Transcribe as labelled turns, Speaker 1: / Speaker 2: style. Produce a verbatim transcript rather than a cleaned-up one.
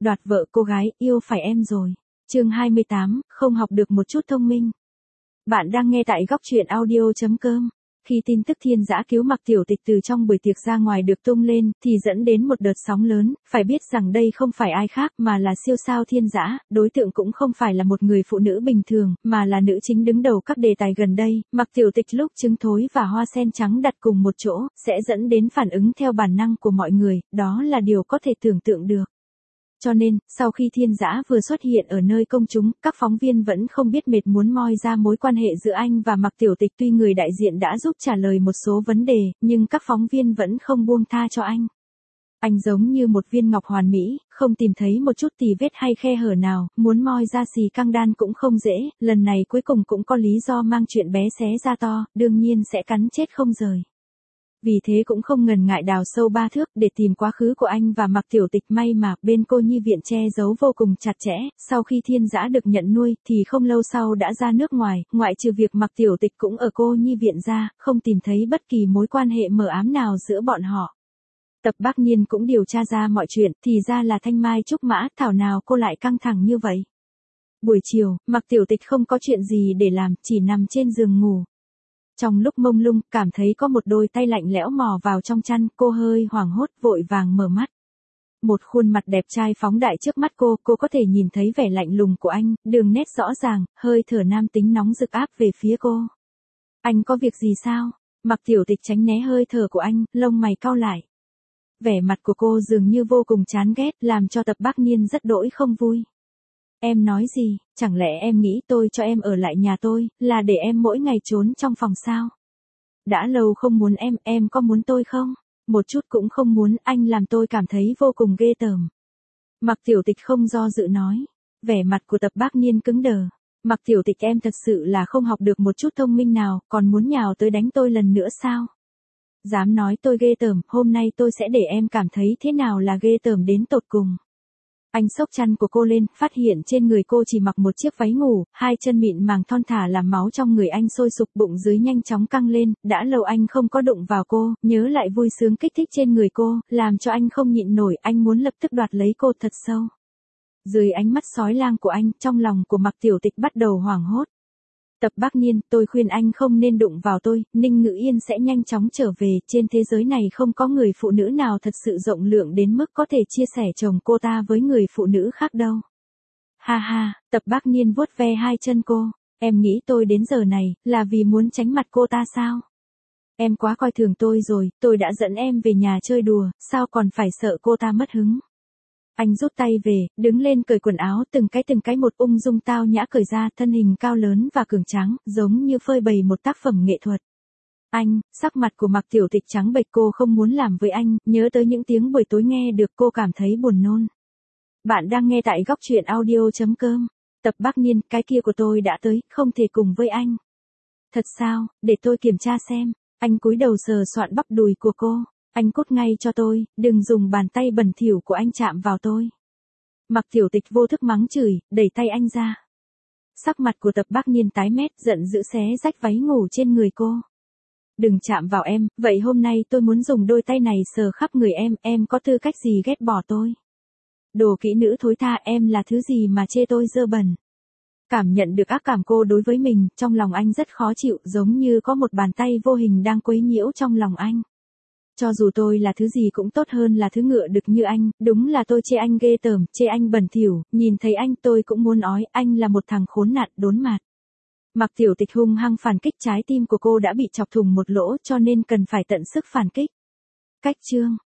Speaker 1: đoạt vợ cô gái, yêu phải em rồi. Chương hai mươi tám, không học được một chút thông minh. Bạn đang nghe tại góc truyện audio chấm com. Khi tin tức Thiên Dã cứu Mạc Tiểu Tịch từ trong buổi tiệc ra ngoài được tung lên, thì dẫn đến một đợt sóng lớn, phải biết rằng đây không phải ai khác mà là siêu sao Thiên Dã, đối tượng cũng không phải là một người phụ nữ bình thường, mà là nữ chính đứng đầu các đề tài gần đây. Mạc Tiểu Tịch lúc trứng thối và hoa sen trắng đặt cùng một chỗ, sẽ dẫn đến phản ứng theo bản năng của mọi người, đó là điều có thể tưởng tượng được. Cho nên, sau khi Thiên Dã vừa xuất hiện ở nơi công chúng, các phóng viên vẫn không biết mệt muốn moi ra mối quan hệ giữa anh và Mạc Tiểu Tịch. Tuy người đại diện đã giúp trả lời một số vấn đề, nhưng các phóng viên vẫn không buông tha cho anh. Anh giống như một viên ngọc hoàn mỹ, không tìm thấy một chút tì vết hay khe hở nào, muốn moi ra xì căng đan cũng không dễ, lần này cuối cùng cũng có lý do mang chuyện bé xé ra to, đương nhiên sẽ cắn chết không rời. Vì thế cũng không ngần ngại đào sâu ba thước để tìm quá khứ của anh và Mạc Tiểu Tịch. May mà bên cô nhi viện che giấu vô cùng chặt chẽ, sau khi Thiên Dã được nhận nuôi thì không lâu sau đã ra nước ngoài, ngoại trừ việc Mạc Tiểu Tịch cũng ở cô nhi viện ra, không tìm thấy bất kỳ mối quan hệ mờ ám nào giữa bọn họ. Tập Bác Niên cũng điều tra ra mọi chuyện, thì ra là Thanh Mai Trúc Mã, thảo nào cô lại căng thẳng như vậy. Buổi chiều, Mạc Tiểu Tịch không có chuyện gì để làm, chỉ nằm trên giường ngủ. Trong lúc mông lung, cảm thấy có một đôi tay lạnh lẽo mò vào trong chăn, cô hơi hoảng hốt, vội vàng mở mắt. Một khuôn mặt đẹp trai phóng đại trước mắt cô, cô có thể nhìn thấy vẻ lạnh lùng của anh, đường nét rõ ràng, hơi thở nam tính nóng rực áp về phía cô. Anh có việc gì sao? Mạc Tiểu Tịch tránh né hơi thở của anh, lông mày cau lại. Vẻ mặt của cô dường như vô cùng chán ghét, làm cho Tập Bác Niên rất đỗi không vui. Em nói gì, chẳng lẽ em nghĩ tôi cho em ở lại nhà tôi, là để em mỗi ngày trốn trong phòng sao? Đã lâu không muốn em, em có muốn tôi không? Một chút cũng không muốn, anh làm tôi cảm thấy vô cùng ghê tởm. Mạc Tiểu Tịch không do dự nói. Vẻ mặt của Tập Bác Niên cứng đờ. Mạc Tiểu Tịch, em thật sự là không học được một chút thông minh nào, còn muốn nhào tới đánh tôi lần nữa sao? Dám nói tôi ghê tởm, hôm nay tôi sẽ để em cảm thấy thế nào là ghê tởm đến tột cùng. Anh xốc chăn của cô lên, phát hiện trên người cô chỉ mặc một chiếc váy ngủ, hai chân mịn màng thon thả làm máu trong người anh sôi sục, bụng dưới nhanh chóng căng lên, đã lâu anh không có đụng vào cô, nhớ lại vui sướng kích thích trên người cô, làm cho anh không nhịn nổi, anh muốn lập tức đoạt lấy cô thật sâu. Dưới ánh mắt sói lang của anh, trong lòng của Mạc Tiểu Tịch bắt đầu hoảng hốt. Tập Bác Niên, tôi khuyên anh không nên đụng vào tôi, Ninh Ngữ Yên sẽ nhanh chóng trở về, trên thế giới này không có người phụ nữ nào thật sự rộng lượng đến mức có thể chia sẻ chồng cô ta với người phụ nữ khác đâu. Ha ha, Tập Bác Niên vuốt ve hai chân cô, em nghĩ tôi đến giờ này, là vì muốn tránh mặt cô ta sao? Em quá coi thường tôi rồi, tôi đã dẫn em về nhà chơi đùa, sao còn phải sợ cô ta mất hứng? Anh rút tay về, đứng lên cởi quần áo, từng cái từng cái một ung dung tao nhã cởi ra, thân hình cao lớn và cường tráng, giống như phơi bày một tác phẩm nghệ thuật. Anh, sắc mặt của Mạc Tiểu Tịch trắng bệch, cô không muốn làm với anh, nhớ tới những tiếng buổi tối nghe được cô cảm thấy buồn nôn. Bạn đang nghe tại góc truyện audio chấm com. Tập Bác Niên, cái kia của tôi đã tới, không thể cùng với anh. Thật sao, để tôi kiểm tra xem. Anh cúi đầu sờ soạn bắp đùi của cô. Anh cút ngay cho tôi, đừng dùng bàn tay bẩn thỉu của anh chạm vào tôi. Mạc Tiểu Tịch vô thức mắng chửi, đẩy tay anh ra. Sắc mặt của Tập Bác Niên tái mét, giận dữ xé rách váy ngủ trên người cô. Đừng chạm vào em, vậy hôm nay tôi muốn dùng đôi tay này sờ khắp người em, em có tư cách gì ghét bỏ tôi? Đồ kỹ nữ thối tha, em là thứ gì mà chê tôi dơ bẩn? Cảm nhận được ác cảm cô đối với mình, trong lòng anh rất khó chịu, giống như có một bàn tay vô hình đang quấy nhiễu trong lòng anh. Cho dù tôi là thứ gì cũng tốt hơn là thứ ngựa đực như anh, đúng là tôi chê anh ghê tởm, chê anh bẩn thỉu, nhìn thấy anh tôi cũng muốn ói, anh là một thằng khốn nạn, đốn mạt. Mạc Tiểu Tịch hung hăng phản kích, trái tim của cô đã bị chọc thủng một lỗ cho nên cần phải tận sức phản kích. Cách chương